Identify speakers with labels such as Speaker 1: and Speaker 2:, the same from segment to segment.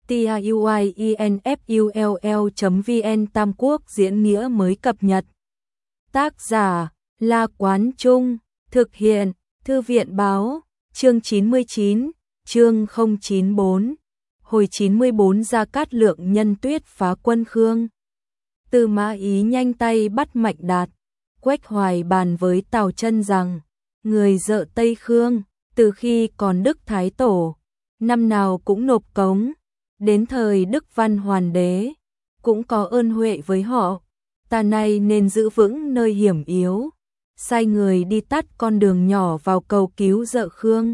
Speaker 1: tiuinfull.vn Tam Quốc diễn nghĩa mới cập nhật. Tác giả La Quán Trung, thực hiện Thư viện Báo, chương 99, chương 094. Hồi 94 Gia Cát Lượng nhân tuyết phá quân Khương. Tư Mã Ý nhanh tay bắt Mạnh Đạt, Quách Hoài bàn với Tào Chân rằng, người dợ Tây Khương, từ khi còn Đức Thái Tổ, năm nào cũng nộp cống, đến thời Đức Văn Hoàn Đế, cũng có ơn huệ với họ, ta nay nên giữ vững nơi hiểm yếu, sai người đi tắt con đường nhỏ vào cầu cứu dợ Khương.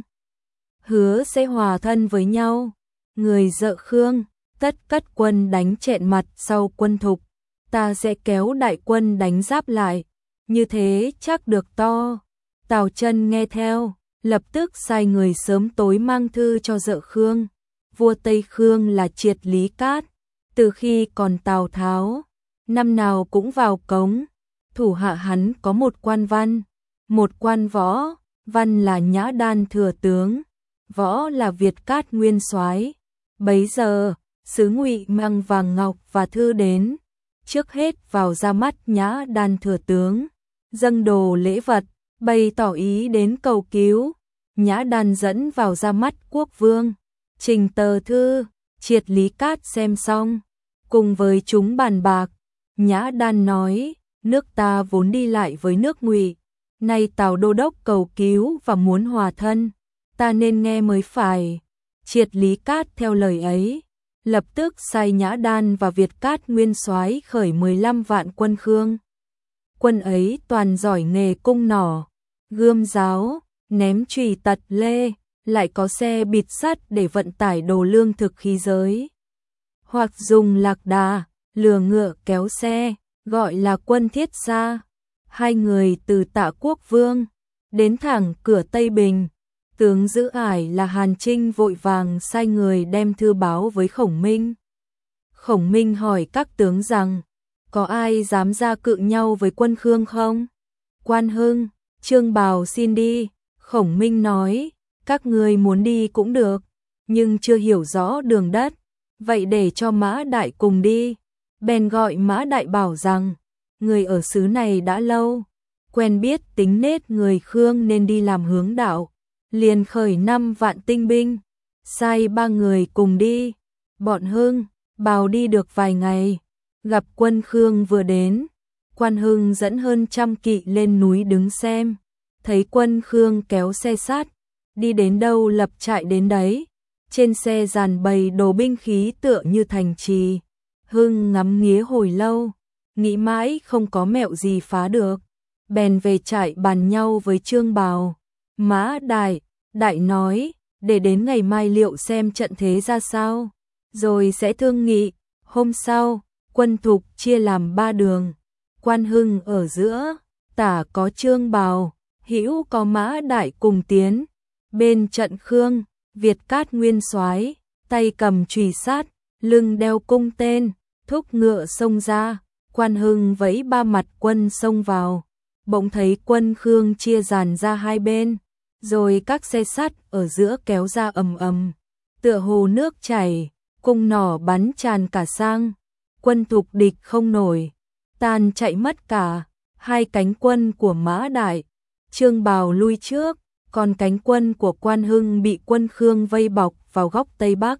Speaker 1: Hứa sẽ hòa thân với nhau, người dợ Khương, tất cất quân đánh chẹn mặt sau quân Thục, ta sẽ kéo đại quân đánh giáp lại, như thế chắc được to. Tào Chân nghe theo, lập tức sai người sớm tối mang thư cho dợ Khương. Vua Tây Khương là Triệt Lý Cát, từ khi còn Tào Tháo, năm nào cũng vào cống. Thủ hạ hắn có một quan văn, một quan võ, văn là Nhã Đan thừa tướng, võ là Việt Cát nguyên soái. Bấy giờ, sứ Ngụy mang vàng ngọc và thư đến, trước hết vào ra mắt Nhã Đan thừa tướng, dâng đồ lễ vật, bày tỏ ý đến cầu cứu. Nhã Đan dẫn vào ra mắt quốc vương, trình tờ thư, Triệt Lý Cát xem xong, cùng với chúng bàn bạc. Nhã Đan nói, nước ta vốn đi lại với nước Ngụy, nay Tào đô đốc cầu cứu và muốn hòa thân, ta nên nghe mới phải. Triệt Lý Cát theo lời ấy, lập tức sai Nhã Đan và Việt Cát nguyên soái khởi 15 vạn quân Khương. Quân ấy toàn giỏi nghề cung nỏ, gươm giáo, ném chùy tật lê, lại có xe bịt sắt để vận tải đồ lương thực khí giới, hoặc dùng lạc đà, lừa ngựa kéo xe, gọi là quân thiết xa. Hai người từ Tạ Quốc Vương đến thẳng cửa Tây Bình, tướng giữ ải là Hàn Trinh vội vàng sai người đem thư báo với Khổng Minh. Khổng Minh hỏi các tướng rằng, có ai dám ra cự nhau với quân Khương không? Quan Hưng, Trương Bào xin đi. Khổng Minh nói, các ngươi muốn đi cũng được, nhưng chưa hiểu rõ đường đất, vậy để cho Mã Đại cùng đi. Bèn gọi Mã Đại bảo rằng, người ở xứ này đã lâu, quen biết tính nết người Khương nên đi làm hướng đạo, liền khởi 5 vạn tinh binh, sai 3 người cùng đi. Bọn Hưng, Bào đi được vài ngày, gặp quân Khương vừa đến, Quan Hưng dẫn hơn 100 kỵ lên núi đứng xem, thấy quân Khương kéo xe sát, đi đến đâu lập trại đến đấy, trên xe dàn bày đồ binh khí tựa như thành trì. Hưng ngắm nghía hồi lâu, nghĩ mãi không có mẹo gì phá được, bèn về trại bàn nhau với Trương Bào. Mã Đại nói, để đến ngày mai liệu xem trận thế ra sao, rồi sẽ thương nghị. Hôm sau, quân Thục chia làm 3 đường, Quan Hưng ở giữa, tả có Trương Bào, hữu có Mã Đại cùng tiến. Bên trận Khương, Việt Cát nguyên soái, tay cầm chùy sát, lưng đeo cung tên, thúc ngựa xông ra. Quan Hưng vẫy 3 mặt quân xông vào, bỗng thấy quân Khương chia dàn ra hai bên, rồi các xe sắt ở giữa kéo ra ầm ầm, tựa hồ nước chảy, cung nỏ bắn tràn cả sang. Quân Thục địch không nổi, tan chạy mất cả. Hai cánh quân của Mã Đại, Trương Bào lui trước, còn cánh quân của Quan Hưng bị quân Khương vây bọc vào góc Tây Bắc.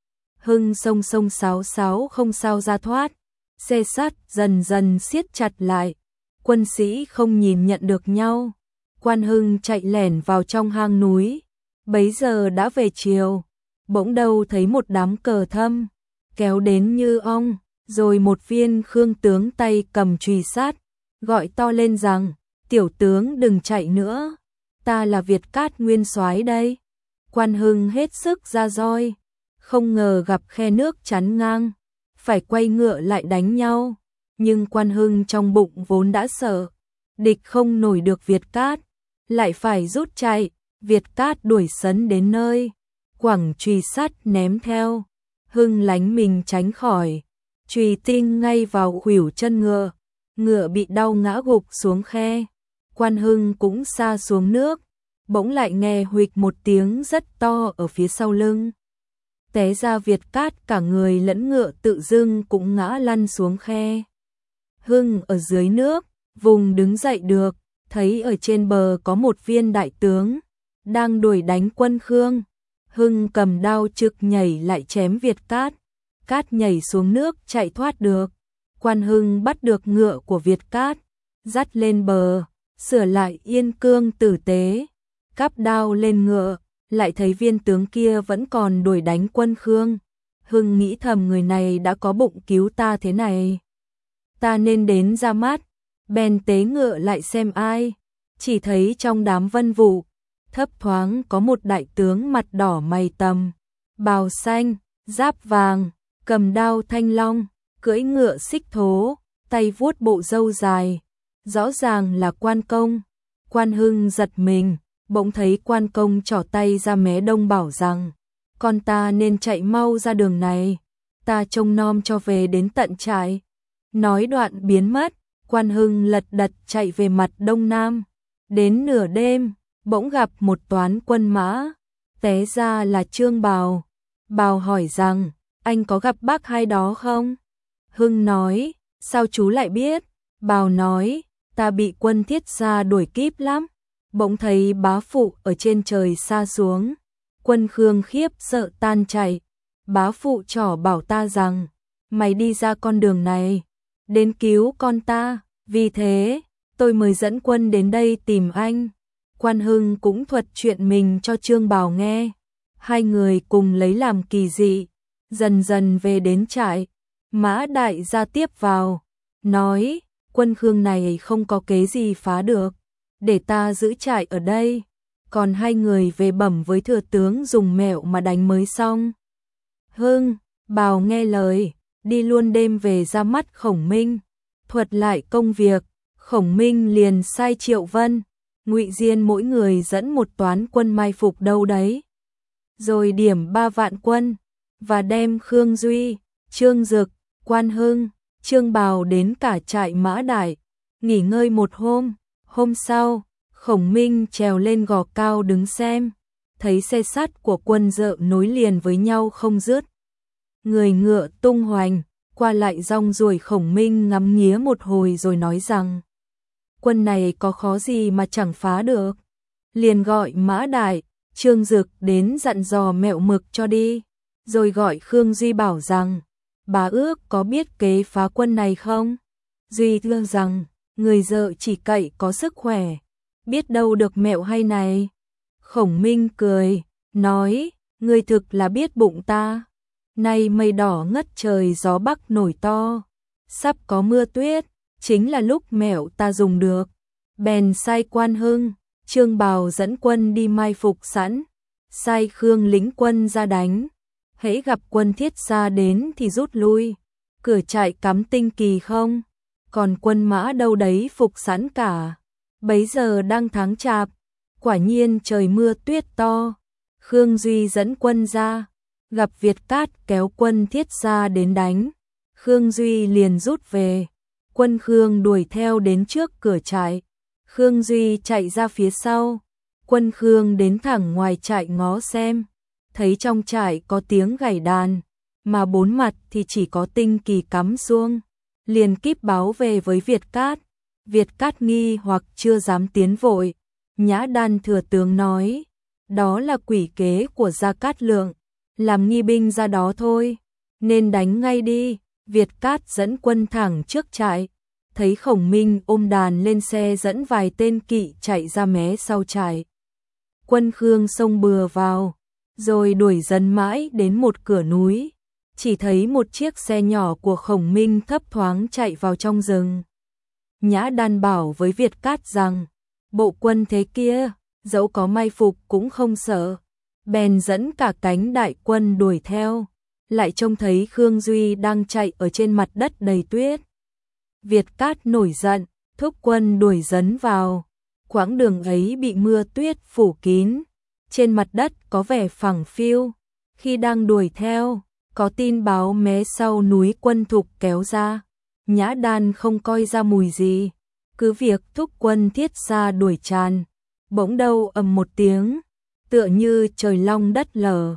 Speaker 1: Hưng sông sáo sáo không sao ra thoát, xe sắt dần dần siết chặt lại, quân sĩ không nhìn nhận được nhau. Quan Hưng chạy lẻn vào trong hang núi, bấy giờ đã về chiều, bỗng đâu thấy một đám cờ thâm, kéo đến như ong, rồi một viên Khương tướng tay cầm chùy sát, gọi to lên rằng, tiểu tướng đừng chạy nữa, ta là Việt Cát nguyên soái đây. Quan Hưng hết sức ra roi, không ngờ gặp khe nước chắn ngang, phải quay ngựa lại đánh nhau. Nhưng Quan Hưng trong bụng vốn đã sợ, địch không nổi được Việt Cát, lại phải rút chạy. Việt Cát đuổi sấn đến nơi, quẳng chùy sắt ném theo. Hưng lánh mình tránh khỏi, chùy tinh ngay vào khuỷu chân ngựa, ngựa bị đau ngã gục xuống khe. Quan Hưng cũng sa xuống nước, bỗng lại nghe huỵch một tiếng rất to ở phía sau lưng. T. Té ra Việt Cát cả người lẫn ngựa tự dưng cũng ngã lăn xuống khe. Hưng ở dưới nước, vùng đứng dậy được, thấy ở trên bờ có một viên đại tướng, đang đuổi đánh quân Khương. Hưng cầm đao trực nhảy lại chém Việt Cát. Cát nhảy xuống nước chạy thoát được. Quan Hưng bắt được ngựa của Việt Cát, dắt lên bờ, sửa lại yên cương tử tế, cắp đao lên ngựa, lại thấy viên tướng kia vẫn còn đuổi đánh quân Khương. Hưng nghĩ thầm người này đã có bụng cứu ta thế này, ta nên đến ra mắt. Bèn tế ngựa lại xem ai, chỉ thấy trong đám vân vụ, thấp thoáng có một đại tướng mặt đỏ mày tầm, bào xanh, giáp vàng, cầm đao thanh long, cưỡi ngựa xích thố, tay vuốt bộ râu dài, rõ ràng là Quan Công. Quan Hưng giật mình, bỗng thấy Quan Công trỏ tay ra mé đông bảo rằng, con ta nên chạy mau ra đường này, ta trông nom cho về đến tận trại. Nói đoạn biến mất, Quan Hưng lật đật chạy về mặt đông nam. Đến nửa đêm, bỗng gặp một toán quân mã, té ra là Trương Bào. Bào hỏi rằng, anh có gặp bác hai đó không? Hưng nói, sao chú lại biết? Bào nói, ta bị quân Thiết Gia đuổi kíp lắm. Bỗng thấy bá phụ ở trên trời xa xuống. Quân Khương khiếp sợ tan chạy. Bá phụ trỏ bảo ta rằng, mày đi ra con đường này, đến cứu con ta. Vì thế, tôi mới dẫn quân đến đây tìm anh. Quan Hưng cũng thuật chuyện mình cho Trương Bào nghe. Hai người cùng lấy làm kỳ dị, dần dần về đến trại. Mã Đại gia tiếp vào, nói, quân Khương này không có kế gì phá được, để ta giữ trại ở đây, còn hai người về bẩm với thừa tướng dùng mẹo mà đánh mới xong. Hưng, Bào nghe lời, đi luôn đêm về ra mắt Khổng Minh, thuật lại công việc. Khổng Minh liền sai Triệu Vân, Ngụy Diên mỗi người dẫn một toán quân mai phục đâu đấy, rồi điểm 3 vạn quân, và đem Khương Duy, Trương Dực, Quan Hưng, Trương Bào đến cả trại Mã Đại, nghỉ ngơi một hôm. Hôm sau, Khổng Minh trèo lên gò cao đứng xem, thấy xe sắt của quân Dợ nối liền với nhau không dứt. Người ngựa tung hoành, qua lại rong ruổi. Khổng Minh ngắm nghía một hồi rồi nói rằng, quân này có khó gì mà chẳng phá được. Liền gọi Mã Đại, Trương Dực đến dặn dò mẹo mực cho đi, rồi gọi Khương Duy bảo rằng, bá ước có biết kế phá quân này không? Duy thưa rằng, người Dợ chỉ cậy có sức khỏe, biết đâu được mẹo hay này. Khổng Minh cười, nói, ngươi thực là biết bụng ta. Nay mây đỏ ngất trời, gió bắc nổi to, sắp có mưa tuyết, chính là lúc mẹo ta dùng được. Bèn sai Quan Hưng, Trương Bào dẫn quân đi mai phục sẵn, sai Khương lĩnh quân ra đánh. Hễ gặp quân Thiết Gia đến thì rút lui, cửa trại cắm tinh kỳ không, còn quân mã đâu đấy phục sẵn cả. Bấy giờ đang tháng Chạp, quả nhiên trời mưa tuyết to. Khương Duy dẫn quân ra, gặp Việt Cát kéo quân Thiết Gia đến đánh. Khương Duy liền rút về, quân Khương đuổi theo đến trước cửa trại. Khương Duy chạy ra phía sau, quân Khương đến thẳng ngoài trại ngó xem, thấy trong trại có tiếng gảy đàn, mà bốn mặt thì chỉ có tinh kỳ cắm xuông, liền kíp báo về với Việt Cát. Việt Cát nghi hoặc chưa dám tiến vội. Nhã Đan thừa tướng nói, đó là quỷ kế của Gia Cát Lượng, làm nghi binh ra đó thôi, nên đánh ngay đi. Việt Cát dẫn quân thẳng trước trại, thấy Khổng Minh ôm đàn lên xe dẫn vài tên kỵ chạy ra mé sau trại. Quân Khương xông bừa vào, rồi đuổi dần mãi đến một cửa núi, chỉ thấy một chiếc xe nhỏ của Khổng Minh thấp thoáng chạy vào trong rừng. Nhã Đan bảo với Việt Cát rằng, bộ quân thế kia, dẫu có mai phục cũng không sợ. Bèn dẫn cả cánh đại quân đuổi theo, lại trông thấy Khương Duy đang chạy ở trên mặt đất đầy tuyết. Việt Cát nổi giận, thúc quân đuổi dấn vào. Quãng đường ấy bị mưa tuyết phủ kín, trên mặt đất có vẻ phẳng phiu. Khi đang đuổi theo, có tin báo mé sau núi quân Thục kéo ra. Nhã Đan không coi ra mùi gì, cứ việc thúc quân Thiết Gia đuổi tràn. Bỗng đâu ầm một tiếng, tựa như trời long đất lở,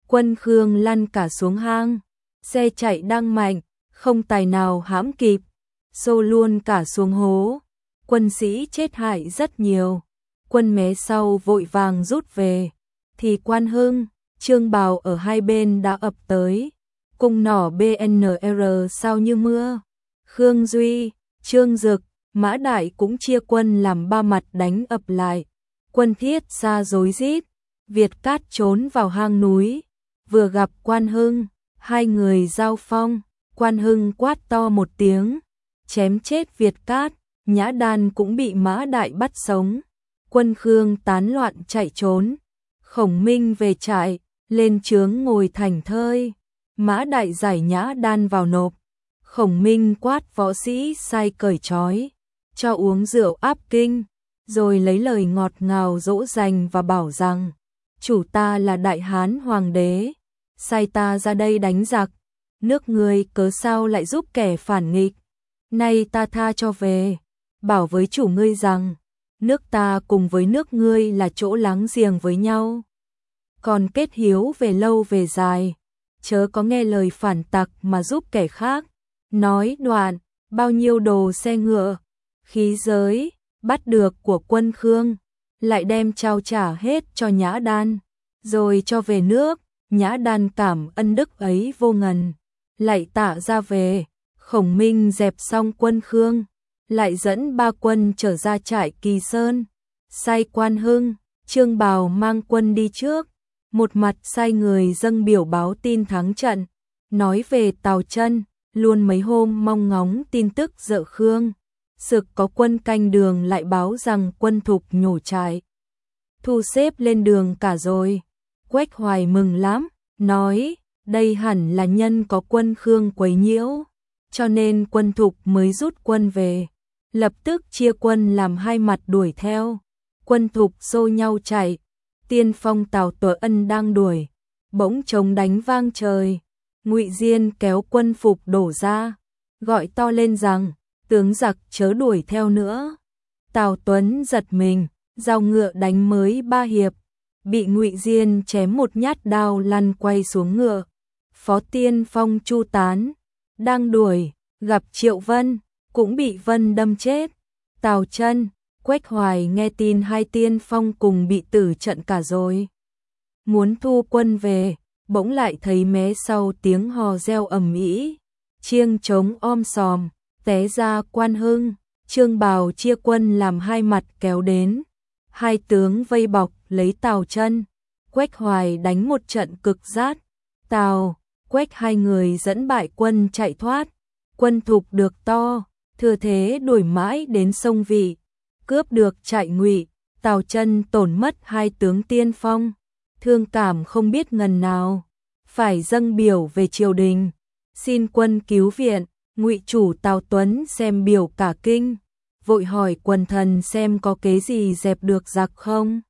Speaker 1: Quân Khương lăn cả xuống hang, xe chạy đang mạnh, không tài nào hãm kịp, xô luôn cả xuống hố. Quân sĩ chết hại rất nhiều, quân mé sau vội vàng rút về, thì Quan Hưng, Trương Bào ở hai bên đã ập tới, cung nỏ BNR sao như mưa. Khương Duy, Trương Dực, Mã Đại cũng chia quân làm ba mặt đánh ập lại, quân Thiết xa rối rít. Việt Cát trốn vào hang núi, vừa gặp Quan Hưng, hai người giao phong, Quan Hưng quát to một tiếng, chém chết Việt Cát, Nhã Đan cũng bị Mã Đại bắt sống. Quân Khương tán loạn chạy trốn, Khổng Minh về trại, lên trướng ngồi thảnh thơi. Mã Đại giải Nhã Đan vào nộp, Khổng Minh quát võ sĩ sai cởi trói, cho uống rượu áp kinh, rồi lấy lời ngọt ngào dỗ dành và bảo rằng chủ ta là Đại Hán Hoàng đế, sai ta ra đây đánh giặc, nước ngươi cớ sao lại giúp kẻ phản nghịch, nay ta tha cho về, bảo với chủ ngươi rằng nước ta cùng với nước ngươi là chỗ láng giềng với nhau, còn kết hiếu về lâu về dài, chớ có nghe lời phản tặc mà giúp kẻ khác. Nói đoạn, bao nhiêu đồ xe ngựa, khí giới, bắt được của quân Khương, lại đem trao trả hết cho Nhã Đan, rồi cho về nước. Nhã Đan cảm ân đức ấy vô ngần, lại tạ ra về. Khổng Minh dẹp xong quân Khương, lại dẫn ba quân trở ra trại Kỳ Sơn, sai Quan Hưng, Trương Bào mang quân đi trước, một mặt sai người dâng biểu báo tin thắng trận, nói về Tào Chân, luôn mấy hôm mong ngóng tin tức Dợ Khương. Sực có quân canh đường lại báo rằng quân Thục nhổ trại, thu xếp lên đường cả rồi. Quách Hoài mừng lắm, nói, đây hẳn là nhân có quân Khương quấy nhiễu, cho nên quân Thục mới rút quân về. Lập tức chia quân làm hai mặt đuổi theo, quân Thục xô nhau chạy, tiên phong Tào Tuở Ân đang đuổi, bỗng trống đánh vang trời, Ngụy Diên kéo quân Phục đổ ra, gọi to lên rằng, tướng giặc chớ đuổi theo nữa. Tào Tuấn giật mình, giao ngựa đánh mới 3 hiệp, bị Ngụy Diên chém một nhát đao lăn quay xuống ngựa. Phó tiên phong Chu Tán đang đuổi, gặp Triệu Vân, cũng bị Vân đâm chết. Tào Chân, Quách Hoài nghe tin hai tiên phong cùng bị tử trận cả rồi, muốn thu quân về, bỗng lại thấy mé sau tiếng hò reo ầm ĩ, chiêng trống om sòm, té ra Quan Hưng, Trương Bào chia quân làm hai mặt kéo đến, hai tướng vây bọc lấy Tào Chân. Quách Hoài đánh một trận cực rát, Tào, Quách hai người dẫn bại quân chạy thoát. Quân Thục được to, thừa thế đuổi mãi đến sông Vị, cướp được trại Ngụy. Tào Chân tổn mất hai tướng tiên phong, thương cảm không biết ngần nào, phải dâng biểu về triều đình, xin quân cứu viện. Ngụy chủ Tào Tuấn xem biểu cả kinh, vội hỏi quần thần xem có kế gì dẹp được giặc không.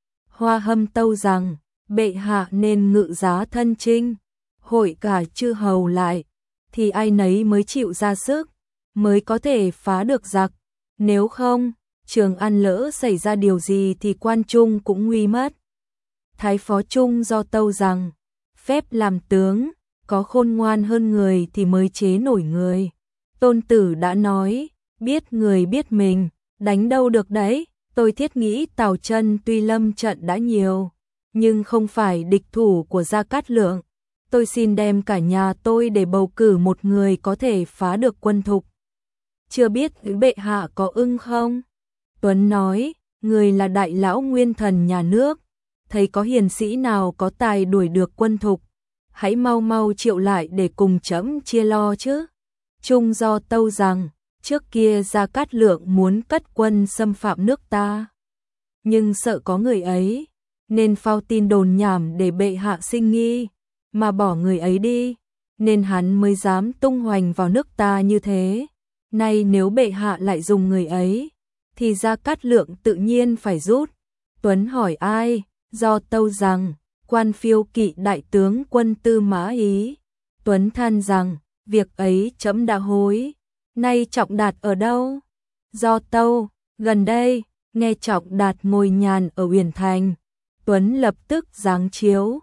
Speaker 1: Hoa Hâm tâu rằng, bệ hạ nên ngự giá thân chinh, hội cả chư hầu lại, thì ai nấy mới chịu ra sức, mới có thể phá được giặc. Nếu không, Trường An lỡ xảy ra điều gì thì quan trung cũng nguy mất. Thái phó Trung do tâu rằng, phép làm tướng, có khôn ngoan hơn người thì mới chế nổi người. Tôn Tử đã nói, biết người biết mình, đánh đâu được đấy. Tôi thiết nghĩ Tào Chân tuy lâm trận đã nhiều, nhưng không phải địch thủ của Gia Cát Lượng. Tôi xin đem cả nhà tôi để bầu cử một người có thể phá được quân Thục. Chưa biết bệ hạ có ưng không? Tuấn nói, người là đại lão nguyên thần nhà nước, thấy có hiền sĩ nào có tài đuổi được quân Thục, hãy mau mau triệu lại để cùng trẫm chia lo chứ. Trung do tâu rằng, trước kia Gia Cát Lượng muốn cất quân xâm phạm nước ta, nhưng sợ có người ấy, nên phao tin đồn nhảm để bệ hạ sinh nghi, mà bỏ người ấy đi, nên hắn mới dám tung hoành vào nước ta như thế. Nay nếu bệ hạ lại dùng người ấy, thì Gia Cát Lượng tự nhiên phải rút. Tuấn hỏi ai? Do tâu rằng, quan phiêu kỵ đại tướng quân Tư Mã Ý. Tuấn than rằng, việc ấy trẫm đã hối, nay Trọng Đạt ở đâu? Do tâu, gần đây, nghe Trọng Đạt ngồi nhàn ở Uyển Thành. Tuấn lập tức giáng chiếu,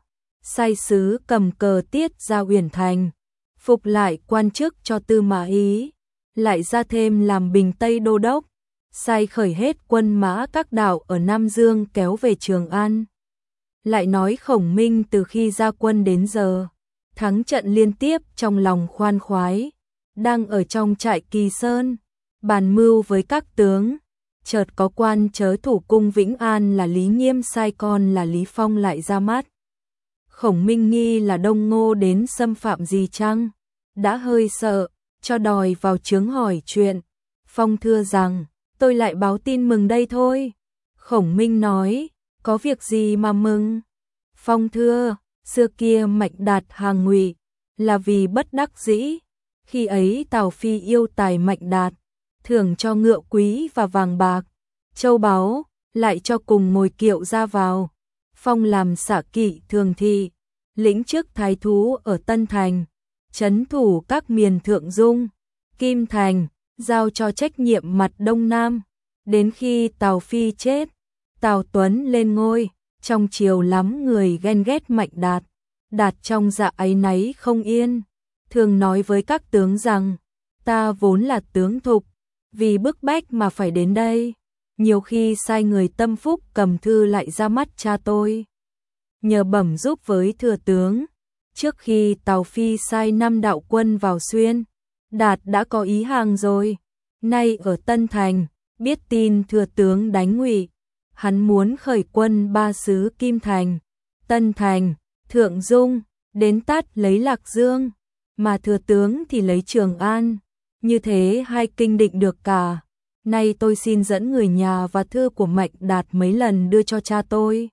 Speaker 1: sai sứ cầm cờ tiết ra Uyển Thành, phục lại quan chức cho Tư Mã Ý, lại ra thêm làm Bình Tây Đô Đốc, sai khởi hết quân mã các đảo ở Nam Dương kéo về Trường An. Lại nói Khổng Minh từ khi ra quân đến giờ, thắng trận liên tiếp trong lòng khoan khoái, đang ở trong trại Kỳ Sơn, bàn mưu với các tướng, chợt có quan chớ thủ cung Vĩnh An là Lý Nghiêm sai con là Lý Phong lại ra mắt. Khổng Minh nghi là Đông Ngô đến xâm phạm gì chăng, đã hơi sợ, cho đòi vào trướng hỏi chuyện. Phong thưa rằng, tôi lại báo tin mừng đây thôi. Khổng Minh nói, có việc gì mà mừng? Phong thưa, xưa kia Mạnh Đạt hàng Ngụy là vì bất đắc dĩ, khi ấy Tào Phi yêu tài Mạnh Đạt, thưởng cho ngựa quý và vàng bạc, châu báu, lại cho cùng ngồi kiệu ra vào. Phong làm xạ kỵ thường thị, lĩnh chức thái thú ở Tân Thành, trấn thủ các miền Thượng Dung, Kim Thành, giao cho trách nhiệm mặt Đông Nam. Đến khi Tào Phi chết, Tào Tuấn lên ngôi, trong triều lắm người ghen ghét Mạnh Đạt. Đạt trong dạ áy náy không yên, thường nói với các tướng rằng, ta vốn là tướng thục, vì bức bách mà phải đến đây. Nhiều khi sai người tâm phúc cầm thư lại ra mắt cha tôi, nhờ bẩm giúp với thừa tướng. Trước khi Tào Phi sai 5 đạo quân vào Xuyên, Đạt đã có ý hàng rồi. Nay ở Tân Thành, biết tin thừa tướng đánh Ngụy, hắn muốn khởi quân 3 xứ Kim Thành, Tân Thành, Thượng Dung, đến tát lấy Lạc Dương, mà thừa tướng thì lấy Trường An. Như thế 2 kinh định được cả. Nay tôi xin dẫn người nhà và thư của Mạnh Đạt mấy lần đưa cho cha tôi,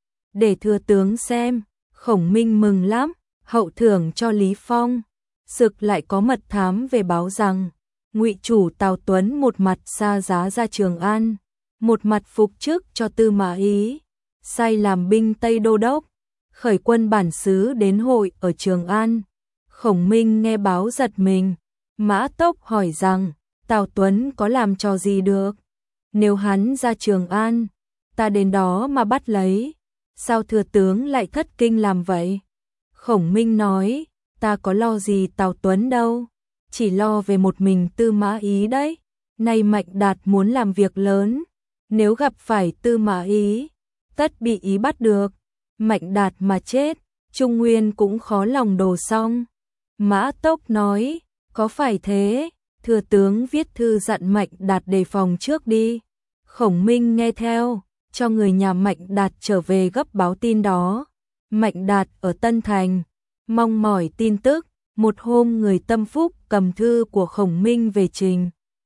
Speaker 1: để thừa tướng xem. Khổng Minh mừng lắm, hậu thưởng cho Lý Phong. Sực lại có mật thám về báo rằng, Ngụy chủ Tào Tuấn một mặt xa giá ra Trường An, một mặt phục chức cho Tư Mã Ý, sai làm binh Tây Đô Đốc, khởi quân bản xứ đến hội ở Trường An. Khổng Minh nghe báo giật mình, Mã Tốc hỏi rằng, Tào Tuấn có làm trò gì được? Nếu hắn ra Trường An, ta đến đó mà bắt lấy, sao thừa tướng lại thất kinh làm vậy? Khổng Minh nói, ta có lo gì Tào Tuấn đâu, chỉ lo về một mình Tư Mã Ý đấy. Nay Mạnh Đạt muốn làm việc lớn, nếu gặp phải Tư Mã Ý, tất bị Ý bắt được. Mạnh Đạt mà chết, Trung Nguyên cũng khó lòng đổ xong. Mã Tốc nói, có phải thế? Thừa tướng viết thư dặn Mạnh Đạt đề phòng trước đi. Khổng Minh nghe theo, cho người nhà Mạnh Đạt trở về gấp báo tin đó. Mạnh Đạt ở Tân Thành, mong mỏi tin tức. Một hôm người tâm phúc cầm thư của Khổng Minh về trình.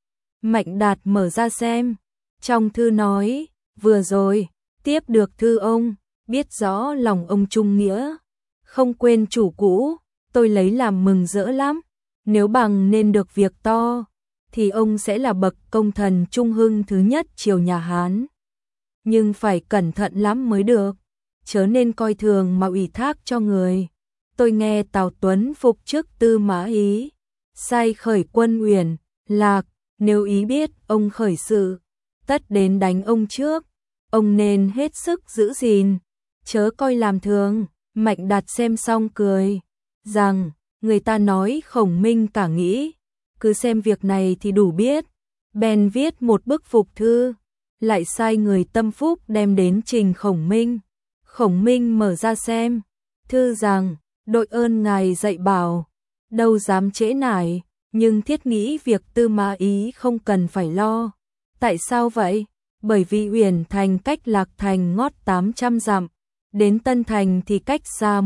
Speaker 1: Mạnh Đạt mở ra xem, trong thư nói, vừa rồi, tiếp được thư ông, biết rõ lòng ông trung nghĩa, không quên chủ cũ, tôi lấy làm mừng rỡ lắm. Nếu bằng nên được việc to, thì ông sẽ là bậc công thần trung hưng thứ nhất triều nhà Hán. Nhưng phải cẩn thận lắm mới được, chớ nên coi thường mà ủy thác cho người. Tôi nghe Tào Tuấn phục chức Tư Mã Ý, sai khởi quân Uyển, Lạc, nếu Ý biết ông khởi sự, tất đến đánh ông trước, ông nên hết sức giữ gìn, chớ coi làm thường. Mạnh Đạt xem xong cười, rằng, người ta nói Khổng Minh cả nghĩ, cứ xem việc này thì đủ biết. Bèn viết một bức phục thư, lại sai người tâm phúc đem đến trình Khổng Minh. Khổng Minh mở ra xem, thư rằng, đội ơn ngài dạy bảo, đâu dám trễ nải, nhưng thiết nghĩ việc Tư Mã Ý không cần phải lo. Tại sao vậy? Bởi vì Uyển Thành cách Lạc Thành ngót 800 dặm, đến Tân Thành thì cách xa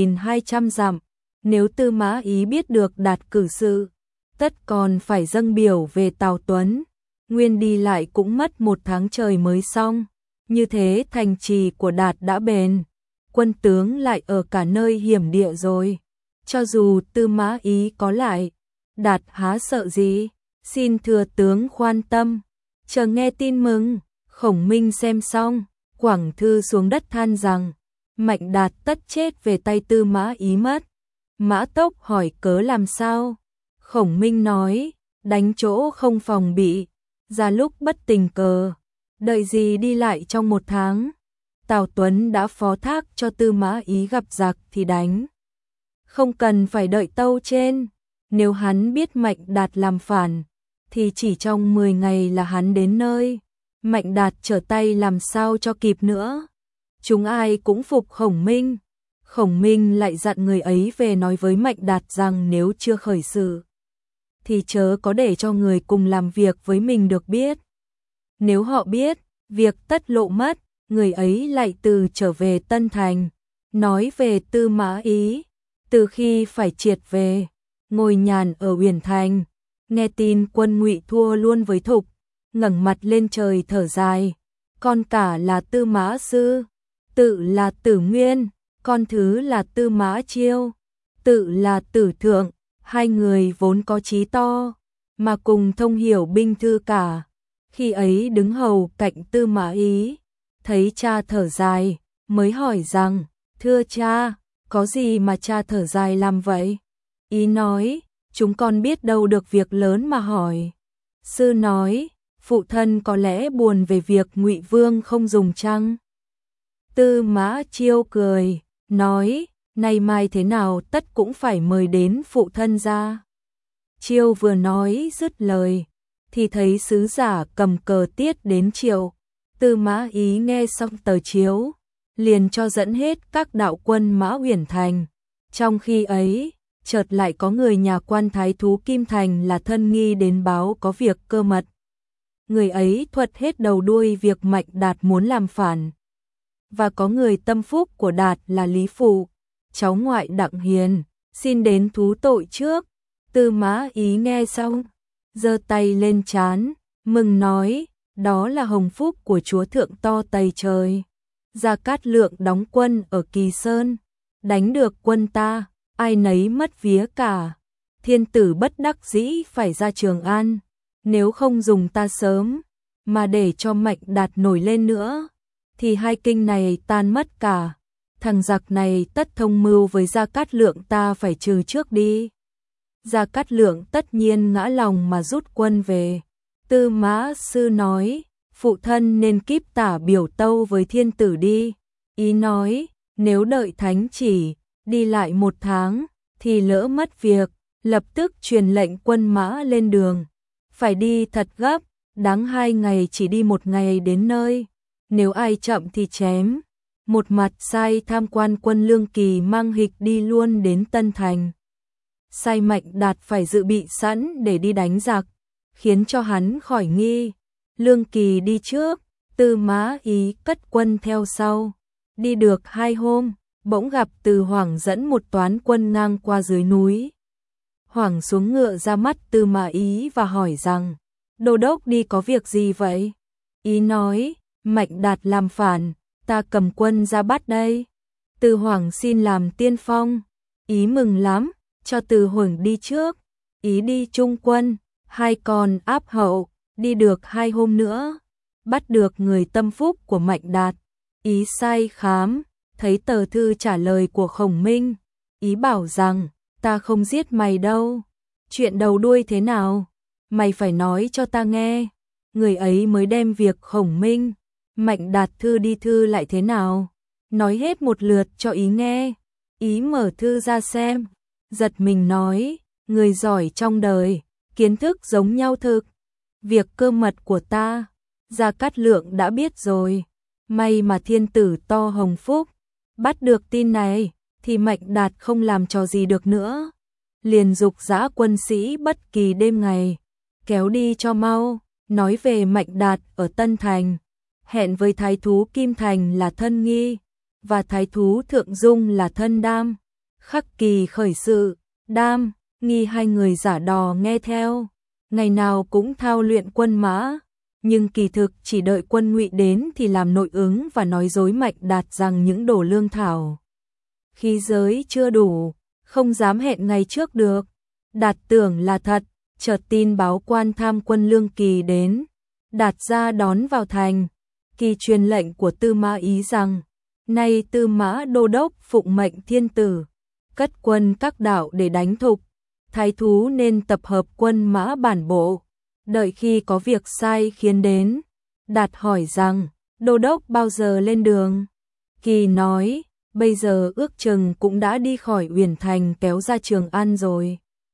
Speaker 1: 1200 dặm. Nếu Tư Mã Ý biết được Đạt cử sự, tất còn phải dâng biểu về Tào Tuấn, nguyên đi lại cũng mất 1 tháng trời mới xong. Như thế thành trì của Đạt đã bền, quân tướng lại ở cả nơi hiểm địa rồi. Cho dù Tư Mã Ý có lại, Đạt há sợ gì, xin thừa tướng khoan tâm, chờ nghe tin mừng. Khổng Minh xem xong, quẳng thư xuống đất than rằng, Mạnh Đạt tất chết về tay Tư Mã Ý mất. Mã Tốc hỏi cớ làm sao? Khổng Minh nói, đánh chỗ không phòng bị, ra lúc bất tình cờ, đợi gì đi lại trong 1 tháng. Tào Tuấn đã phó thác cho Tư Mã Ý gặp giặc thì đánh. Không cần phải đợi tâu trên, nếu hắn biết Mạnh Đạt làm phản, thì chỉ trong 10 ngày là hắn đến nơi. Mạnh Đạt trở tay làm sao cho kịp nữa. Chúng ai cũng phục Khổng Minh. Khổng Minh lại dặn người ấy về nói với Mạnh Đạt rằng nếu chưa khởi sự, thì chớ có để cho người cùng làm việc với mình được biết. Nếu họ biết, việc tất lộ mất, người ấy lại từ trở về Tân Thành. Nói về Tư Mã Ý, từ khi phải triệt về, ngồi nhàn ở Uyển Thành, nghe tin quân Ngụy thua luôn với Thục, ngẩng mặt lên trời thở dài. Con cả là Tư Mã Sư, tự là Tử Nguyên, con thứ là Tư Mã Chiêu, tự là Tử Thượng, hai người vốn có chí to, mà cùng thông hiểu binh thư cả. Khi ấy đứng hầu cạnh Tư Mã Ý, thấy cha thở dài, mới hỏi rằng, thưa cha, có gì mà cha thở dài làm vậy? Ý nói, chúng con biết đâu được việc lớn mà hỏi. Sư nói, phụ thân có lẽ buồn về việc Ngụy Vương không dùng chăng? Tư Mã Chiêu cười, nói, nay mai thế nào tất cũng phải mời đến phụ thân ra. Chiêu vừa nói dứt lời, thì thấy sứ giả cầm cờ tiết đến Triệu. Tư Mã Ý nghe xong tờ chiếu, liền cho dẫn hết các đạo quân Mã Uyển Thành. Trong khi ấy, chợt lại có người nhà quan thái thú Kim Thành là Thân Nghi đến báo có việc cơ mật. Người ấy thuật hết đầu đuôi việc Mạnh Đạt muốn làm phản. Và có người tâm phúc của Đạt là Lý Phụ, cháu ngoại Đặng Hiền, xin đến thú tội trước. Tư Mã Ý nghe xong, giơ tay lên trán, mừng nói, đó là hồng phúc của chúa thượng to tày trời. Gia Cát Lượng đóng quân ở Kỳ Sơn, đánh được quân ta, ai nấy mất vía cả. Thiên tử bất đắc dĩ phải ra Trường An, nếu không dùng ta sớm, mà để cho Mạnh Đạt nổi lên nữa, thì hai kinh này tan mất cả. Thằng giặc này tất thông mưu với Gia Cát Lượng, ta phải trừ trước đi. Gia Cát Lượng tất nhiên ngã lòng mà rút quân về. Tư Mã Sư nói, phụ thân nên kíp tả biểu tâu với thiên tử đi. Ý nói, nếu đợi thánh chỉ, đi lại 1 tháng, thì lỡ mất việc, lập tức truyền lệnh quân mã lên đường. Phải đi thật gấp, đáng 2 ngày chỉ đi 1 ngày đến nơi. Nếu ai chậm thì chém. Một mặt sai tham quan quân Lương Kỳ mang hịch đi luôn đến Tân Thành. Sai Mạnh Đạt phải dự bị sẵn để đi đánh giặc, khiến cho hắn khỏi nghi. Lương Kỳ đi trước, Tư Mã Ý cất quân theo sau. Đi được 2 hôm, bỗng gặp Từ Hoảng dẫn một toán quân ngang qua dưới núi. Hoảng xuống ngựa ra mắt Tư Mã Ý và hỏi rằng, đô đốc đi có việc gì vậy? Ý nói, Mạnh Đạt làm phản, ta cầm quân ra bắt đây. Từ Hoảng xin làm tiên phong. Ý mừng lắm, cho Từ Hoảng đi trước. Ý đi chung quân, 2 con áp hậu, đi được 2 hôm nữa, bắt được người tâm phúc của Mạnh Đạt. Ý sai khám, thấy tờ thư trả lời của Khổng Minh. Ý bảo rằng, ta không giết mày đâu. Chuyện đầu đuôi thế nào? Mày phải nói cho ta nghe. Người ấy mới đem việc Khổng Minh, Mạnh Đạt thư đi thư lại thế nào, nói hết một lượt cho Ý nghe. Ý mở thư ra xem, giật mình nói, người giỏi trong đời, kiến thức giống nhau thực. Việc cơ mật của ta, Gia Cát Lượng đã biết rồi. May mà thiên tử to hồng phúc, bắt được tin này, thì Mạnh Đạt không làm trò gì được nữa. Liền dục dã quân sĩ bất kỳ đêm ngày, kéo đi cho mau, nói về Mạnh Đạt ở Tân Thành. Hẹn với thái thú Kim Thành là Thân Nghi, và thái thú Thượng Dung là Thân Đam. Khắc kỳ khởi sự, Đam, Nghi hai người giả đò nghe theo. Ngày nào cũng thao luyện quân mã, nhưng kỳ thực chỉ đợi quân Ngụy đến thì làm nội ứng và nói dối Mạnh Đạt rằng những đồ lương thảo, khí giới chưa đủ, không dám hẹn ngày trước được. Đạt tưởng là thật, chợt tin báo quan tham quân Lương Kỳ đến. Đạt ra đón vào thành. Kỳ truyền lệnh của Tư Mã Ý rằng, nay Tư Mã đô đốc phụng mệnh thiên tử, cất quân các đạo để đánh Thục. Thái thú nên tập hợp quân mã bản bộ, đợi khi có việc sai khiến đến. Đạt hỏi rằng, đô đốc bao giờ lên đường? Kỳ nói, bây giờ ước chừng cũng đã đi khỏi Uyển Thành kéo ra Trường An rồi.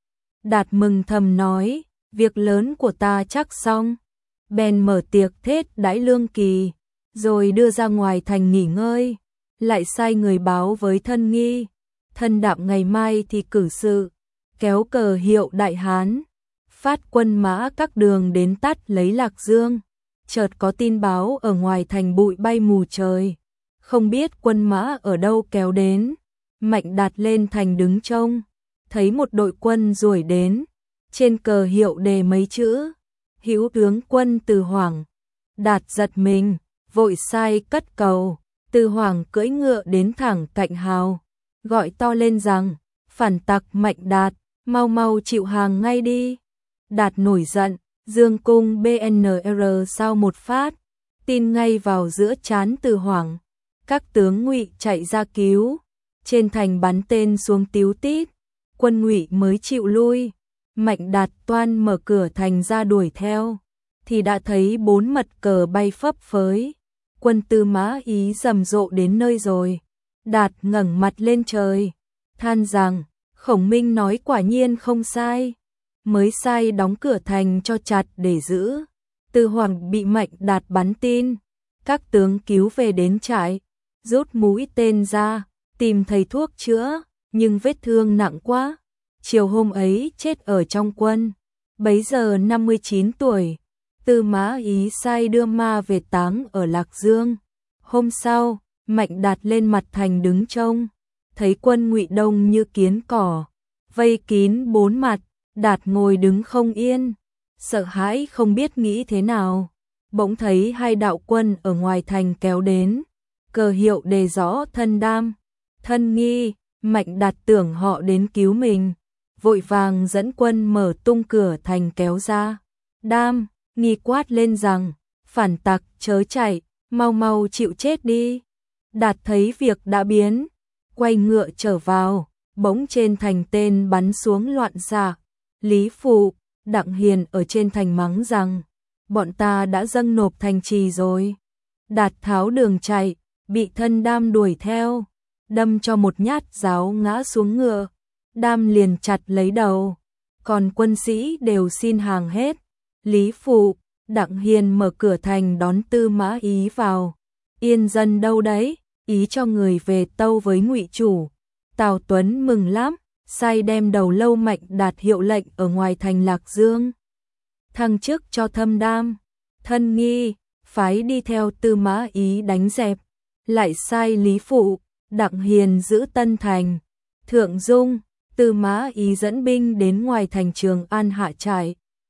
Speaker 1: Đạt mừng thầm nói, việc lớn của ta chắc xong. Bèn mở tiệc thết đãi Lương Kỳ, rồi đưa ra ngoài thành nghỉ ngơi, lại sai người báo với Thân Nghi, Thân Đạm ngày mai thì cử sự, kéo cờ hiệu Đại Hán, phát quân mã các đường đến tắt lấy Lạc Dương. Chợt có tin báo ở ngoài thành bụi bay mù trời, không biết quân mã ở đâu kéo đến. Mạnh Đạt lên thành đứng trông, thấy một đội quân ruổi đến, trên cờ hiệu đề mấy chữ: Hữu tướng quân Từ Hoảng. Đạt giật mình, vội sai cất cầu. Từ Hoảng cưỡi ngựa đến thẳng cạnh hào, gọi to lên rằng: phản tặc Mạnh Đạt, mau mau chịu hàng ngay đi. Đạt nổi giận, dương cung BNR sau một phát, tin ngay vào giữa trán Từ Hoảng. Các tướng Ngụy chạy ra cứu, trên thành bắn tên xuống tíu tít, quân Ngụy mới chịu lui. Mạnh Đạt toan mở cửa thành ra đuổi theo, thì đã thấy 4 mật cờ bay phấp phới, quân Tư Mã Ý rầm rộ đến nơi rồi. Đạt ngẩng mặt lên trời, than rằng Khổng Minh nói quả nhiên không sai, mới sai đóng cửa thành cho chặt để giữ. Từ Hoảng bị Mạnh Đạt bắn tin, các tướng cứu về đến trại, rút mũi tên ra, tìm thầy thuốc chữa, nhưng vết thương nặng quá. Chiều hôm ấy chết ở trong quân, bấy giờ 59 tuổi. Tư Mã Ý sai đưa ma về táng ở Lạc Dương. Hôm sau, Mạnh Đạt lên mặt thành đứng trông, thấy quân Ngụy đông như kiến cỏ, vây kín 4 mặt. Đạt ngồi đứng không yên, sợ hãi không biết nghĩ thế nào. Bỗng thấy 2 đạo quân ở ngoài thành kéo đến, cờ hiệu đề rõ Thân Đam, Thân Nghi. Mạnh Đạt tưởng họ đến cứu mình, vội vàng dẫn quân mở tung cửa thành kéo ra. Đam, Nghi quát lên rằng: phản tặc chớ chạy, mau mau chịu chết đi. Đạt thấy việc đã biến, quay ngựa trở vào, bỗng trên thành tên bắn xuống loạn xạ. Lý Phụ, Đặng Hiền ở trên thành mắng rằng: bọn ta đã dâng nộp thành trì rồi. Đạt tháo đường chạy, bị Thân Đam đuổi theo, đâm cho một nhát giáo ngã xuống ngựa. Đam liền chặt lấy đầu, còn quân sĩ đều xin hàng hết. Lý Phụ, Đặng Hiền mở cửa thành đón Tư Mã Ý vào. Yên dân đâu đấy, ý cho người về tâu với Ngụy chủ. Tào Tuấn mừng lắm, sai đem đầu lâu Mạnh Đạt hiệu lệnh ở ngoài thành Lạc Dương, thăng chức cho Thâm Đam, Thân Nghi, phái đi theo Tư Mã Ý đánh dẹp. Lại sai Lý Phụ, Đặng Hiền giữ Tân Thành, Thượng Dung. Tư Mã Ý dẫn binh đến ngoài thành Trường An hạ trại,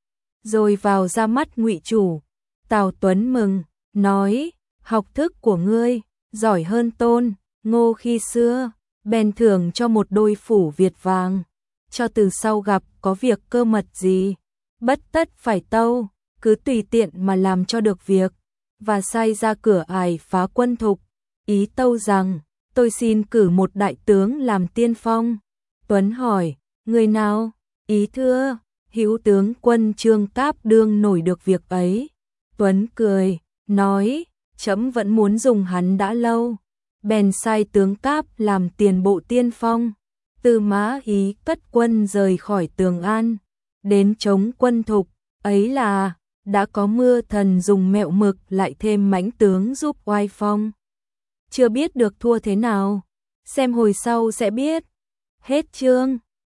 Speaker 1: rồi vào ra mắt Ngụy chủ. Tào Tuấn mừng, nói: học thức của ngươi giỏi hơn Tôn Ngô khi xưa, bèn thưởng cho một đôi phủ Việt vàng, cho từ sau gặp có việc cơ mật gì, bất tất phải tâu, cứ tùy tiện mà làm cho được việc. Và sai ra cửa ải phá quân Thục, ý tâu rằng: tôi xin cử một đại tướng làm tiên phong. Tuấn hỏi: người nào? Ý thưa: hữu tướng quân Trương Cáp đương nổi được việc ấy. Tuấn cười, nói: trẫm vẫn muốn dùng hắn đã lâu. Bèn sai tướng Cáp làm tiền bộ tiên phong. Tư Mã Ý cất quân rời khỏi Tường An, đến chống quân Thục. Ấy là đã có Mưa Thần dùng mẹo mực lại thêm mãnh tướng giúp oai phong. Chưa biết được thua thế nào, xem hồi sau sẽ biết. Hết chương.